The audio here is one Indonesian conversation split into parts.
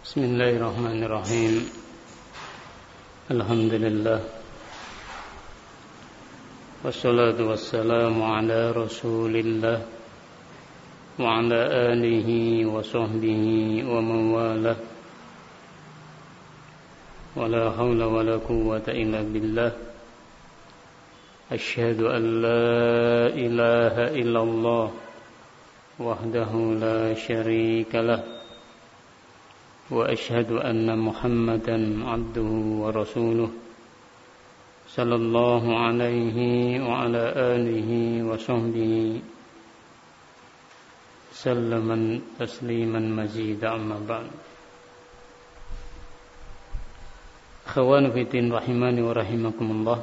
Bismillahirrahmanirrahim. Alhamdulillah. Wassalatu wassalamu ala Rasulillah wa ala alihi wa sahbihi wa man walah. Wala hawla wala quwwata illa billah. Asyhadu an la ilaha illallah wahdahu la syarika lah. Wa asyhadu anna Muhammadan abduhu wa rasuluh sallallahu alaihi wa ala alihi wa sahbihi sallaman tasliman mazida amma ba'd. Akhwan fiddin rahimani wa rahimakumullah.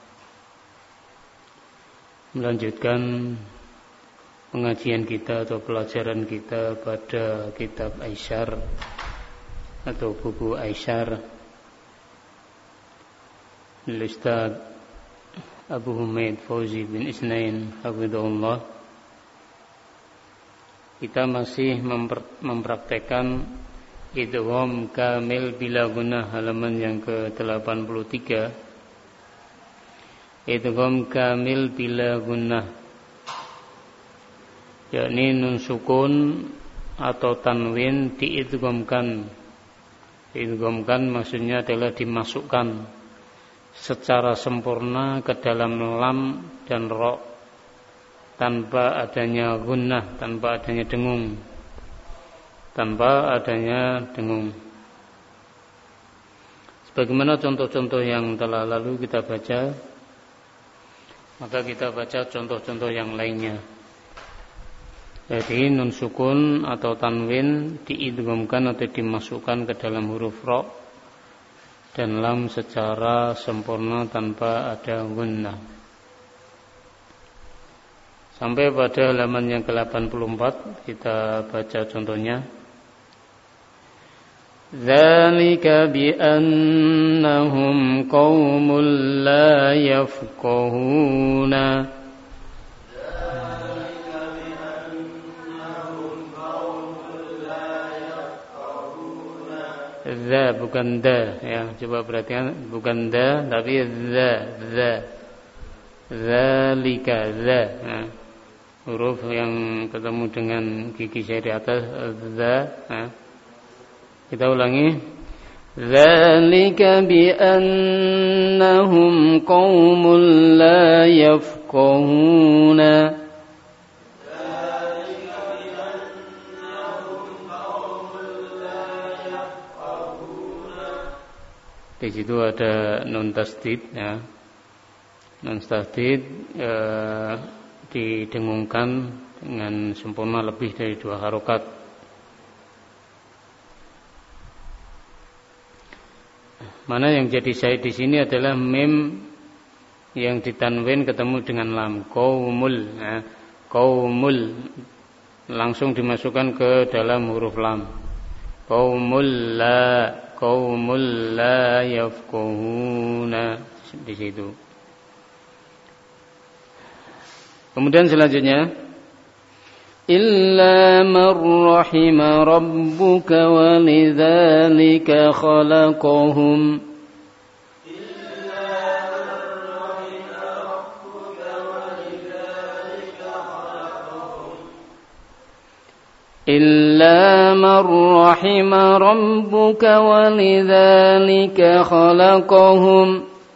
Melanjutkan pengajian kita atau pelajaran kita pada kitab Aisyar atau buku Aisyar Ustaz Abu Humaid Fauzi bin Isnain hafizahullah. Kita masih mempraktekkan idgham kamil bila gunnah, halaman yang ke-83. Idgham kamil bila gunnah, yakni nun sukun atau tanwin diidghamkan. Diidghamkan maksudnya adalah dimasukkan secara sempurna ke dalam lam dan ra tanpa adanya gunnah, tanpa adanya dengung. Sebagaimana contoh-contoh yang telah lalu kita baca, maka kita baca contoh-contoh yang lainnya. Jadi nun sukun atau tanwin diidghamkan atau dimasukkan ke dalam huruf ra dan lam secara sempurna tanpa ada gunnah. Sampai pada halaman yang ke-84 kita baca contohnya. Dzalika bi annahum qaumul la yafqahuna. Za bukan da, ya, coba perhatikan, bukan da tapi za. Zalika za, nah, huruf yang ketemu dengan gigi jari atas za, nah. Kita ulangi. Zalika bi annahum qaumul la yafqahuna. Di situ ada nun tasdid, ya. Nun tasdid didengungkan dengan sempurna lebih dari 2 harokat. Mana yang jadi syahid di sini adalah mim yang ditanwin ketemu dengan lam. Qaumul, ya. Qaumul langsung dimasukkan ke dalam huruf lam. Qaumul la yafqahuna, di situ. Kemudian selanjutnya, illa man rahima rabbuka walidzalika khalaqahum. إلا من رحم ربك ولذلك خلقهم.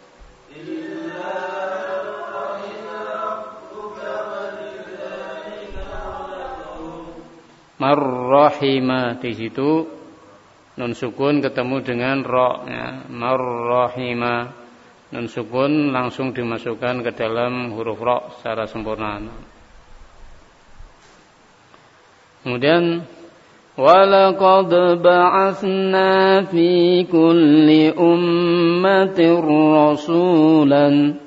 Marrahima, di situ nun sukun ketemu dengan ra, ya. Marrahima, nun sukun langsung dimasukkan ke dalam huruf ra secara sempurna. Kemudian walaqad ba'atsna fi kulli ummatin rasulan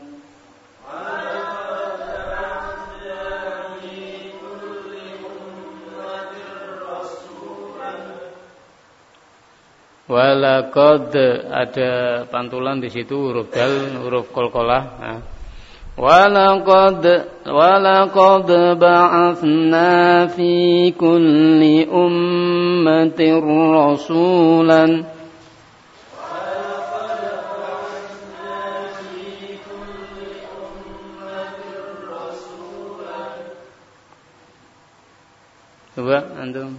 walaqad, ada pantulan di situ huruf dal, huruf qalqalah, nah. ولقد بعثنا في كل أمة رسولا coba antum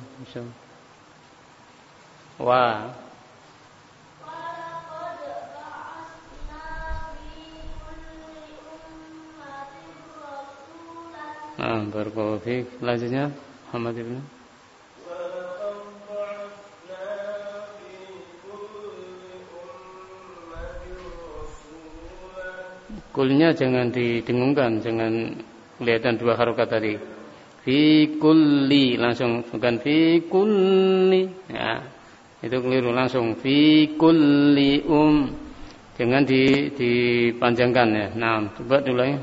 barakallahu fiik. Selanjutnya Muhammad Ibnu. Kulnya jangan didengungkan, jangan kelihatan dua harokat tadi. Fi kulli langsung, bukan fi kulli. Ya, itu keliru, langsung fi kulli jangan dipanjangkan ya. Nah, coba dulu ya.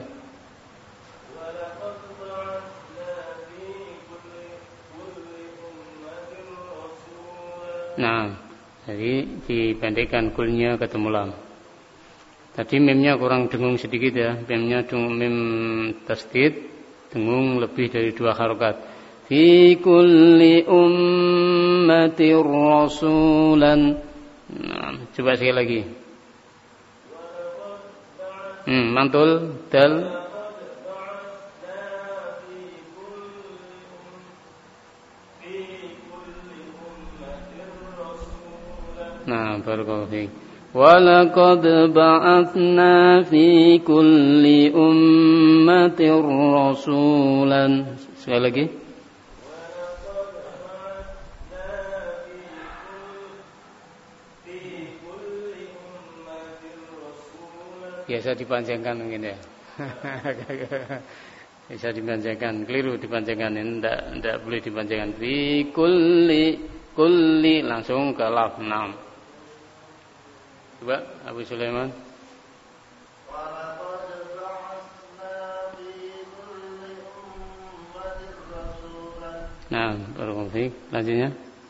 Nah, jadi dipendekkan kulnya ketemu lam. Tadi memnya kurang dengung sedikit ya. Memnya mem tasdid, dengung lebih dari dua harokat. Fi kulli ummatir rasulan. Nah, coba sekali lagi. Mantul dal. Nah, barakallahu fiik. Walaqad ba'atsna fi kulli ummatin rasulan. Sekali lagi. Biasa dipanjangkan mungkin ya. Bisa dipanjangkan, keliru dipanjangkan. Enggak boleh dipanjangkan. Fi kulli langsung ke laf 6. Coba Abu Sulaiman. Nah, barakallahu fiik. Lanjutnya.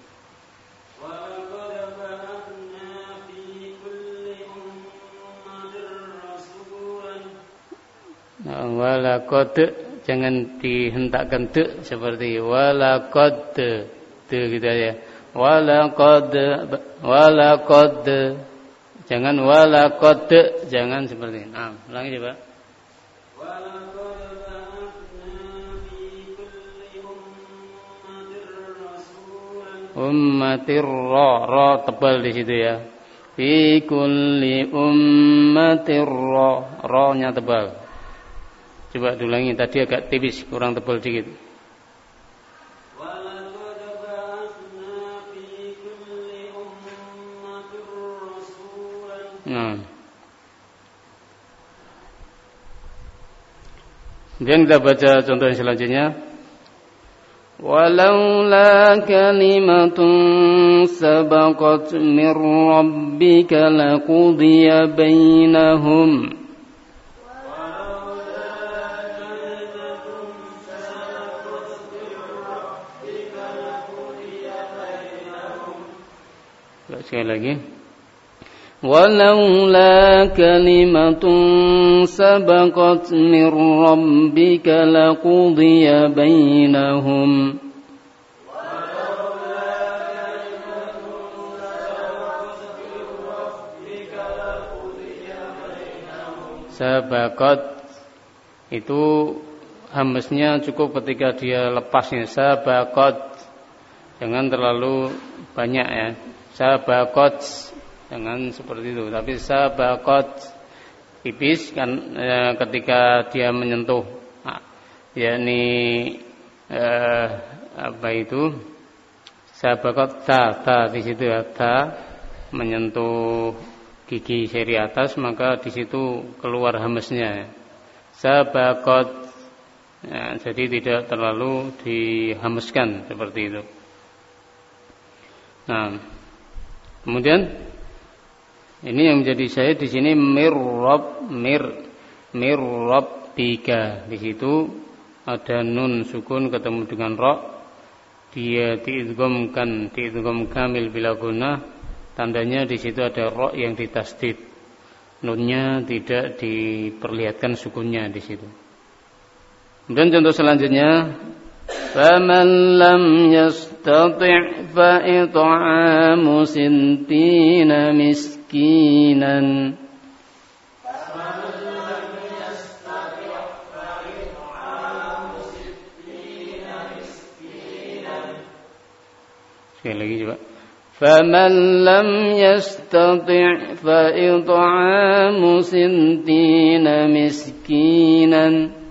Nah, walaqad jangan dihentakkan de seperti walaqad de gitu ya. Walaqad jangan walaqad jangan seperti ini. Nah, ulangi coba. Ummatir ra tebal di situ ya. Fi kulli ummatir ra-nya tebal. Coba diulangi, tadi agak tipis, kurang tebal dikit. Nah. Kemudian kita baca contoh yang selanjutnya. Walaula kalimatun sabaqat min rabbika laqudiya bainahum. Sekali lagi. Walaula kalimatun sabaqat min rabbika laqudiya bainahum. Sabaqat itu hamznya cukup ketika dia lepasnya. Sabaqat jangan terlalu banyak ya. Sabaqat jangan seperti itu, tapi sabaqat tipis kan ketika dia menyentuh yakni apa itu sabaqat ta di situ ya, ta menyentuh gigi seri atas, maka di situ keluar hamznya. Sabaqat jadi tidak terlalu dihamzkan seperti itu. Nah, kemudian ini yang menjadi syahid di sini rabbika. Di situ ada nun sukun ketemu dengan ra. Dia diidgham kamil bila gunnah. Tandanya di situ ada ra yang ditasdid. nunnya tidak diperlihatkan sukunnya di situ. Kemudian contoh selanjutnya, faman lam yastati' fa it'amu sintina miskinan. Sekali lagi coba. فَمَنْ لَمْ يَسْتَطِعْ فَإِطْعَامُ سِتِّينَ مِسْكِينًا.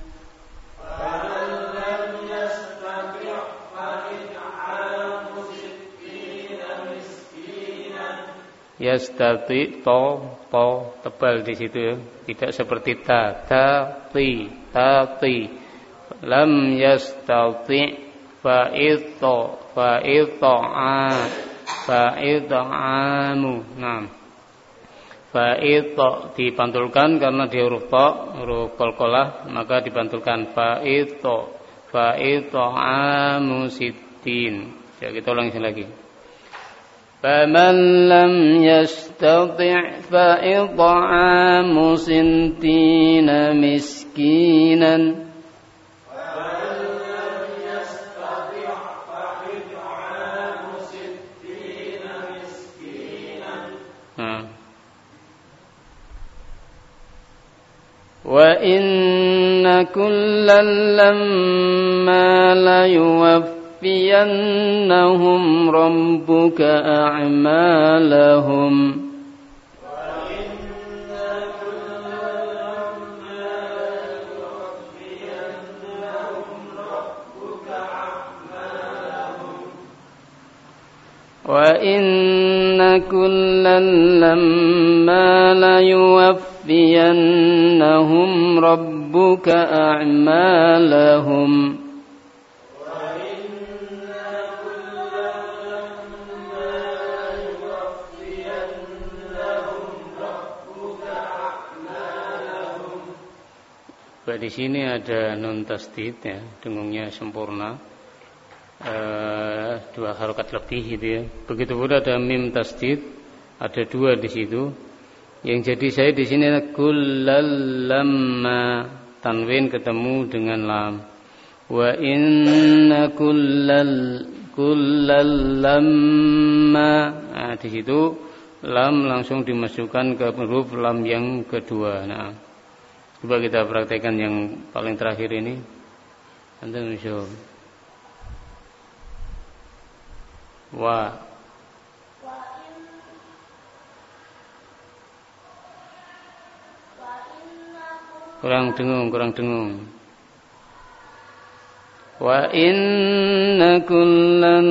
Yastati to tebal di situ ya. Tidak seperti tati. Lam yastati fa'id'amu. Nah. Fa'id'a dipantulkan karena dia huruf ta, huruf qalqalah, maka dipantulkan fa'id'amu sittin. Ya, kita ulangi lagi. Faman lam yastati' fa'id'amu sittina miskinan. Wa inna kullan lamma la yuwaffiyannahum rabbuka a'malahum. Wa inna kullan lamma la yuwaffiyannahum rabbuka a'malahum. Di sini ada nun tasdid ya, dengungnya sempurna. Dua harokat lebih gitu ya. Begitu pula ada mim tasdid, ada dua di situ. Yang jadi saya di sini adalah kullal lamma, tanwin ketemu dengan lam. Wa inna kullal lamma. Nah, di situ lam langsung dimasukkan ke huruf lam yang kedua. Nah, coba kita praktekkan yang paling terakhir ini. Antum bisa. Kurang dengung. Wa inna kullan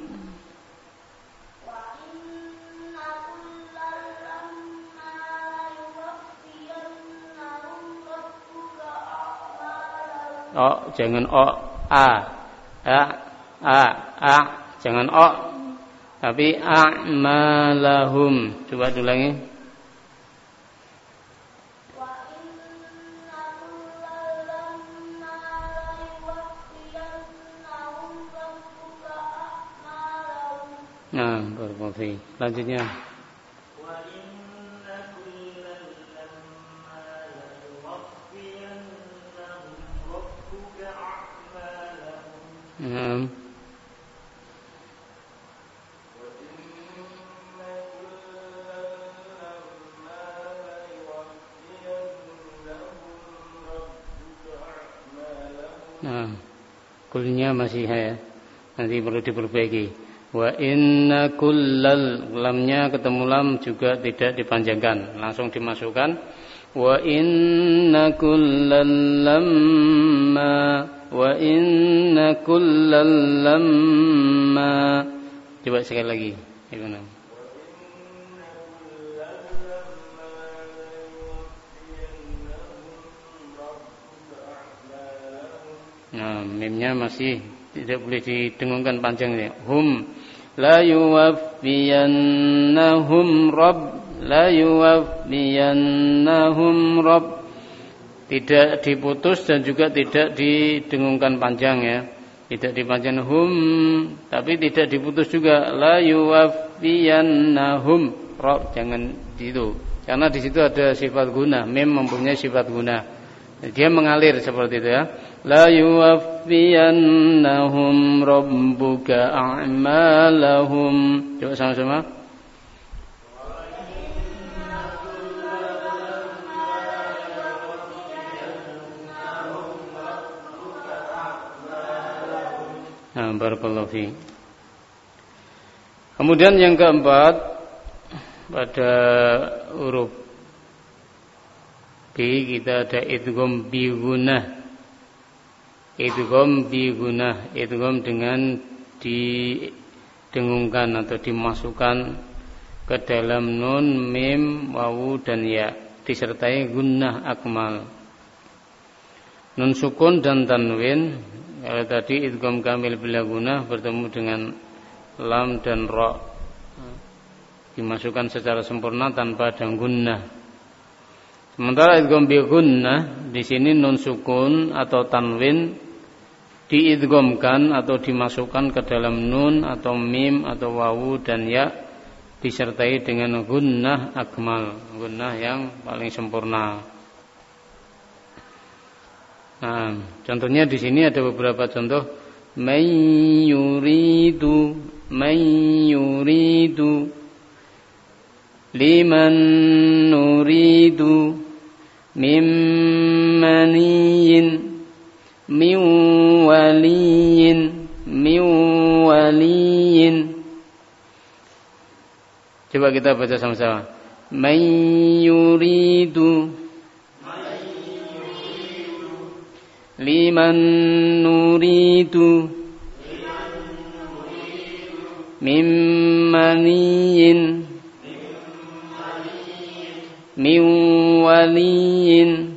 jangan jangan tapi a'malahum. Coba ulangi. Nah, berfungsi. Lanjutnya. Kulnya masih ya. Nanti perlu diperbaiki. Wa inna kullal, lamnya ketemu lam juga tidak dipanjangkan, langsung dimasukkan. Wa inna kullal lamma. Coba sekali lagi. Gimana? Nah, mimnya masih tidak boleh didengungkan panjang ya. Hum la yuwaffiyannahum rabb. Tidak diputus dan juga tidak didengungkan panjang ya. Tidak dipanjang hum, tapi tidak diputus juga. La yuwaffiyannahum rabb, jangan itu. Karena di situ ada sifat guna, mim mempunyai sifat guna. Dia mengalir seperti itu ya. La yuwaffiyannahum rabbuka a'malahum. Coba sama-sama. Nah, barakallahu fi. Kemudian yang keempat pada huruf B kita ada idgham bi gunah. Idgham bi gunah, idgham dengan didengungkan atau dimasukkan ke dalam nun, mim, wawu dan ya disertai gunnah akmal. Nun sukun dan tanwin. Kalau tadi idgham kamil bila gunah bertemu dengan lam dan ra, dimasukkan secara sempurna tanpa ada gunnah. Sementara idgham bi gunnah di sini nun sukun atau tanwin diidghamkan atau dimasukkan ke dalam nun atau mim atau wawu dan ya disertai dengan gunnah akmal, gunnah yang paling sempurna. Nah, contohnya di sini ada beberapa contoh. Man yuridu liman nuridu mimmaniyin min waliyin. Coba kita baca sama-sama. Man yuridu liman nuridu mimmaniyin min waliyin.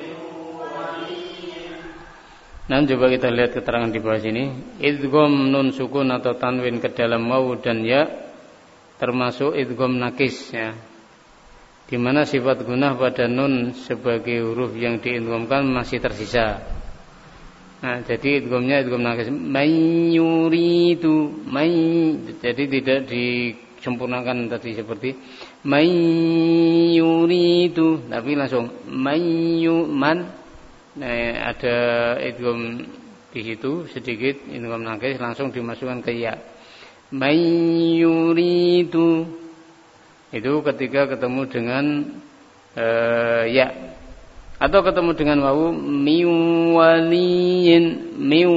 Nah, coba kita lihat keterangan di bawah sini. Idgham nun sukun atau tanwin ke dalam wawu dan ya termasuk idgham nakis ya. Di mana sifat gunah pada nun sebagai huruf yang diidghamkan masih tersisa. Nah, jadi idghamnya idgham nakis. Man yuridu, jadi tidak disempurnakan tadi seperti man yuridu, tapi langsung man. Nah, ada idgham di situ sedikit idgham nakis langsung dimasukkan ke ya. Man yuridu itu ketika ketemu dengan ya atau ketemu dengan wawu miwaliyin.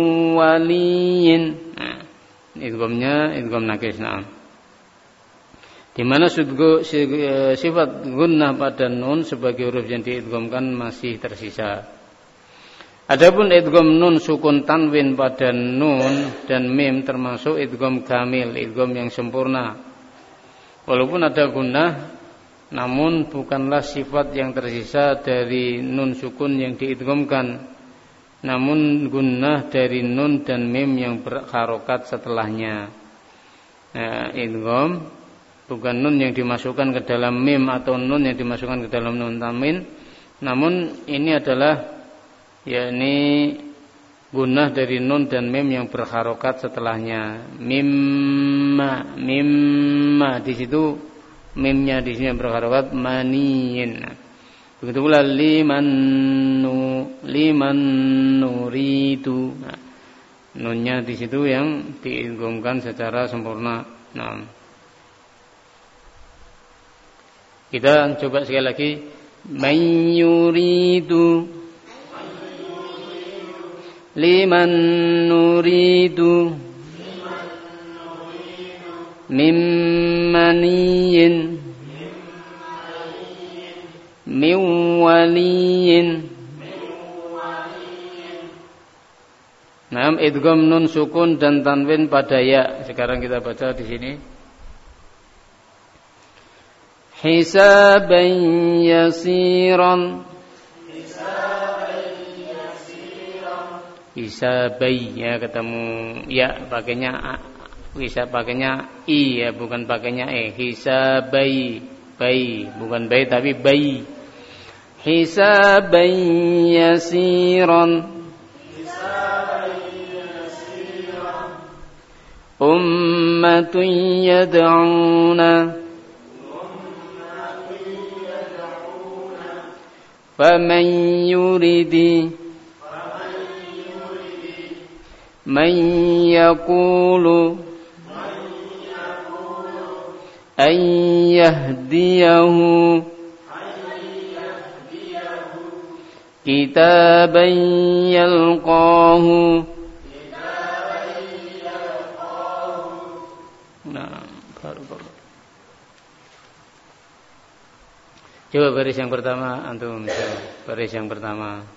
Nah, idghamnya idgham nakis. Nah, di mana sifat gunnah pada nun sebagai huruf yang diidghamkan masih tersisa. Adapun idgham nun sukun tanwin pada nun dan mim termasuk idgham kamil, idgham yang sempurna. Walaupun ada gunnah, namun bukanlah sifat yang tersisa dari nun sukun yang diidghamkan, namun gunnah dari nun dan mim yang berharokat setelahnya. Nah, idgham bukan nun yang dimasukkan ke dalam mim atau nun yang dimasukkan ke dalam nun tanwin, namun ini adalah yakni gunnah dari nun dan mim yang berharokat setelahnya. Mimma di situ mimnya di sini berharokat maniyin. Begitu pula liman nuridu. Nah, nunnya di situ yang diidghamkan secara sempurna. Nah, kita coba sekali lagi. Man yuridu liman nuridu mimmaniyin min waliyin. Nah, idgham nun sukun dan tanwin pada ya. Sekarang kita baca di sini. Hisaban yasiran. Hisabai ya, ketemu ya pakainya bisa pakainya i ya, bukan pakainya e. Hisabai, bai bukan bai tapi bai. Hisaban yasiran. Ummatun yad'una faman yuridi man yaqulu an yahdiyahu kitaban yalqahu. Nah, coba baris yang pertama antum, baris yang pertama.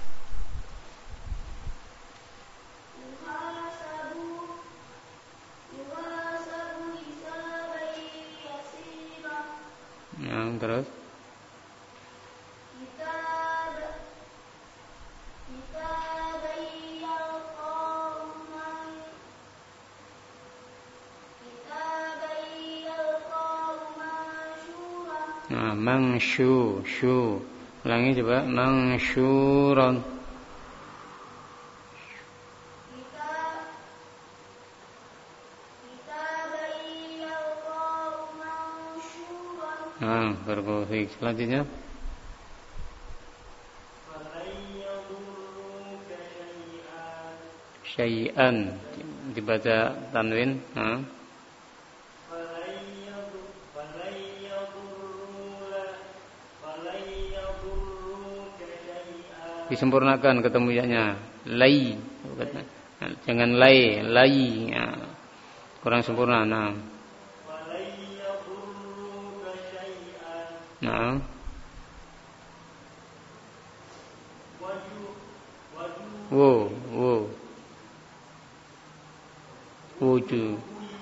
Nah, terus mangsyu, syu. Ulangi coba, mangsyuron. Nah, berkofik. Selanjutnya. Syai'an. Dibaca tanwin. Nah. Disempurnakan ketemu ya-nya. Lai. Jangan lai, lai. Ya. Kurang sempurna. Nah. Nah. Wo, wo. Wuju.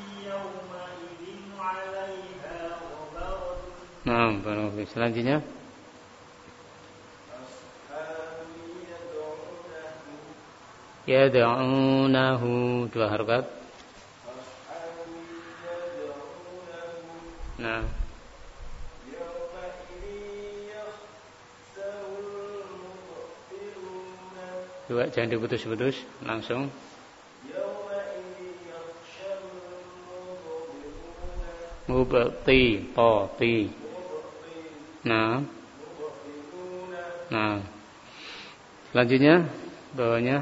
Nah, baru selanjutnya. Yad'unahu, dua harokat. Nah. Dua, jangan diputus-putus, langsung. Mubti, ti. Nah. Nah. Selanjutnya bawahnya.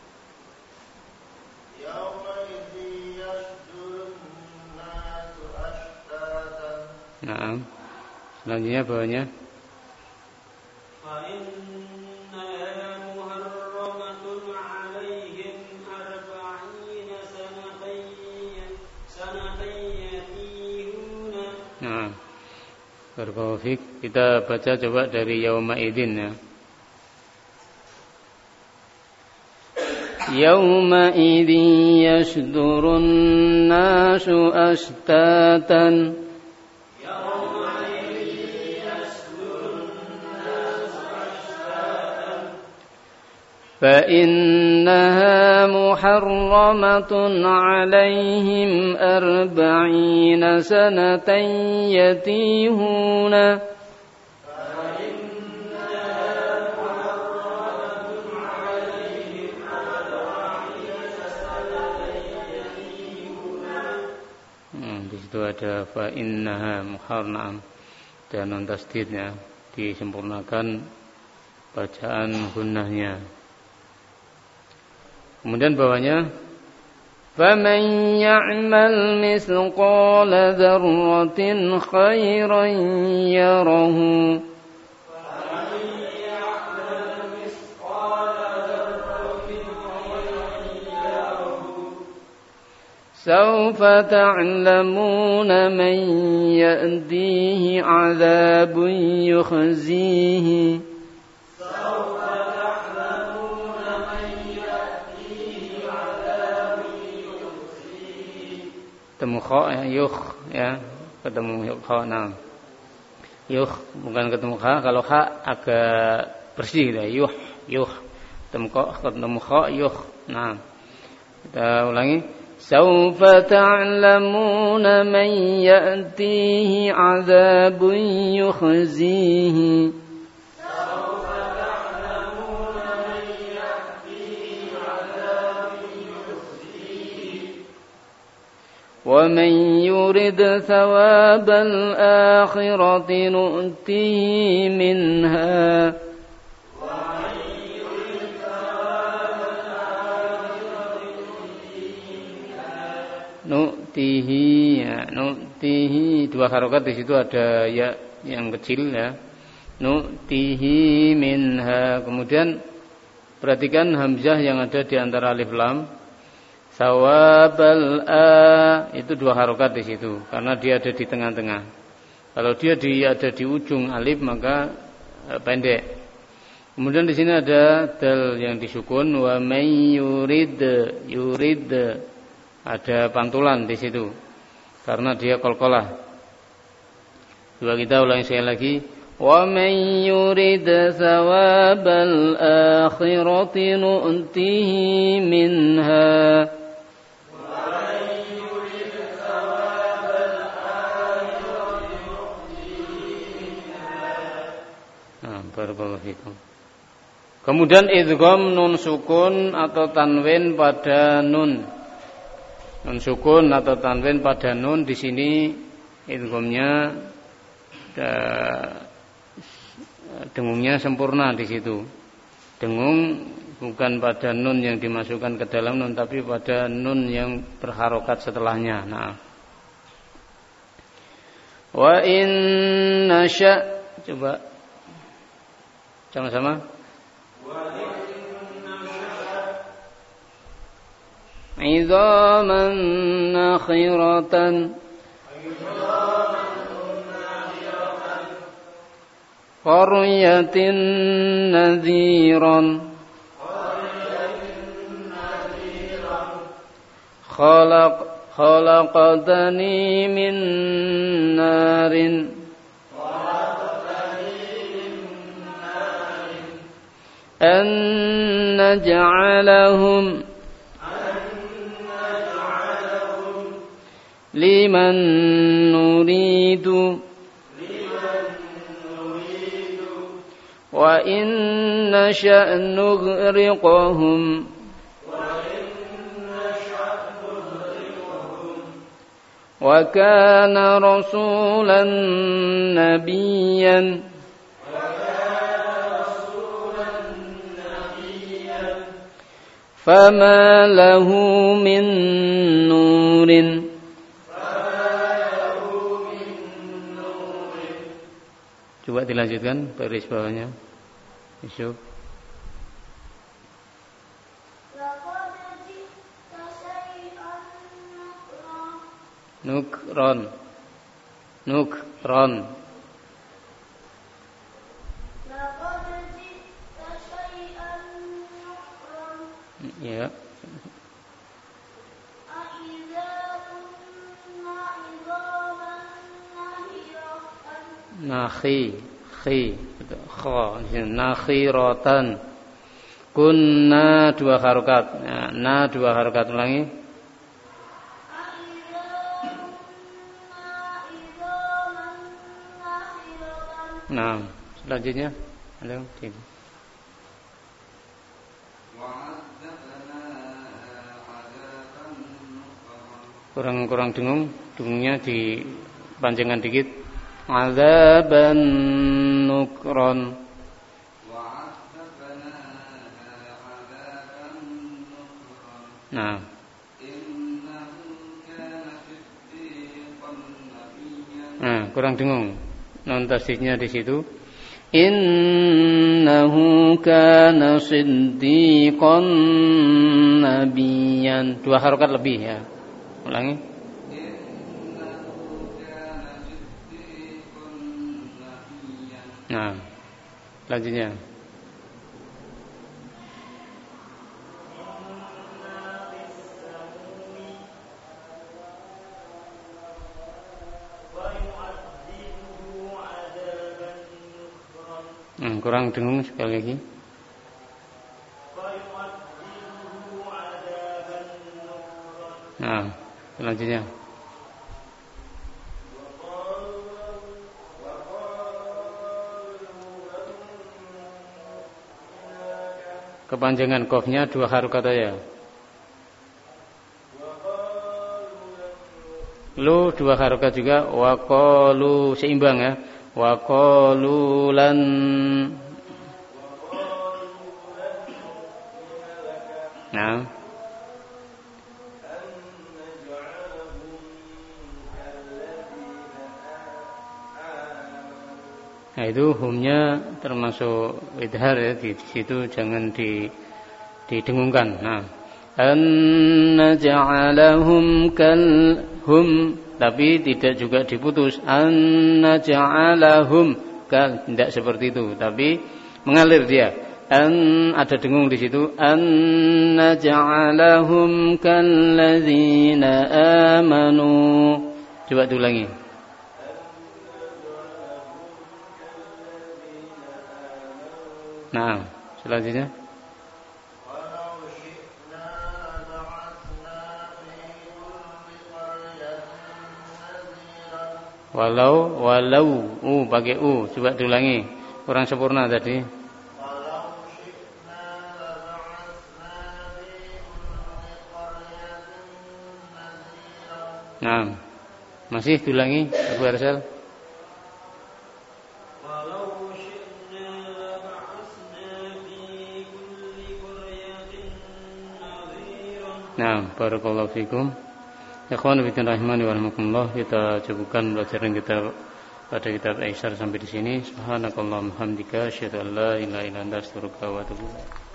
Nah. Selanjutnya bawahnya. Nah, Barakallahu. Kita baca coba dari yauma idzin ya. Yauma idzin yasdurun nasu ashtatan. فإنها محرمة عليهم 40 سنة يتيهون di situ ada فإنها محرمة dan non tasdidnya disempurnakan bacaan gunnahnya. Kemudian bawahnya فَمَنْ يَعْمَلْ مِثْقَالَ ذَرَّةٍ خَيْرًا يَرَهُ سَوْفَ تَعْلَمُونَ مَنْ يَأْتِيهِ عَذَابٌ يُخْزِيهِ ketemu kha ya, yukh ya, ketemu kha. Nah, yukh bukan ketemu kha, kalau kha agak bersih gitu ya. Yukh ketemu kha, yukh. Nah, kita ulangi. Saufa ta'lamuna man ya'tihi 'adzabun yukhzihi وَمَنْ يُرِدْ ثَوَابَ الْآخِرَةِ نُؤْتِهِ مِنْهَا nu'tihi ya, nu'tihi dua harokat di situ ada ya yang kecil ya. Nu'tihi minha. Kemudian perhatikan hamzah yang ada di antara alif lam. Sawabal a itu dua harokat di situ karena dia ada di tengah-tengah. Kalau dia ada di ujung alif maka pendek. Kemudian di sini ada dal yang disukun wa may yurid ada pantulan di situ karena dia qalqalah. Coba kita ulangi sekali lagi. Wa may yurid thawabal akhirati nu'tihi minha. Wa may yurid thawabal akhirati nu'tihi minha. Barakallahu fikum. Kemudian idgham nun sukun atau tanwin pada nun. Nun sukun atau tanwin pada nun di sini idghamnya dengungnya sempurna di situ. Dengung bukan pada nun yang dimasukkan ke dalam nun tapi pada nun yang berharokat setelahnya. Nah. Wa in nasya coba sama-sama. Wa in nasya idzaman nakhiratan qaryatin nadhiran khalaqtani min narin an naj'alahum liman nuridu wa in nasha' nughriqhum wa kana rasulan nabiyyan fama lahu min nurin. Coba dilanjutkan baris bawahnya. Yusuf. Nukron. Ya. Nakhiratan kunna dua harokat na dua harokat ulangi nah selanjutnya halo kurang dengungnya dipanjangkan dikit azaban nukron. Nah. Nah, kurang dengung. Non tasdidnya di situ. Innahu kana siddiqan nabiyyan. Dua harokat lebih ya. Ulangi. Nah, selanjutnya. Kurang dengung sekali lagi. Nah, selanjutnya. Kepanjangan qafnya dua harokat aja. Lu dua harokat juga. Wa qalu seimbang ya. Wa qalu lan nah Nah itu humnya termasuk idhar ya, di situ jangan didengungkan. Nah, an naj'alahum kal hum, tapi tidak juga diputus. An naj'alahum kal, tidak seperti itu, tapi mengalir dia. An ada dengung di situ. An naj'alahum kalladzina amanu. Coba diulangi. Nah, selanjutnya. Walau pakai coba diulangi. Kurang sempurna tadi. Nah, masih diulangi Abu Arsal. Nah, barakallahu fikum. Ikhwan fillah rahimani wa rahmakumullah, kita cukupkan pelajaran kita pada kitab Aisar sampai di sini. Subhanakallahumma hamdika asyhadu an la ilaha illa anta astaghfiruka wa atubu ilaik.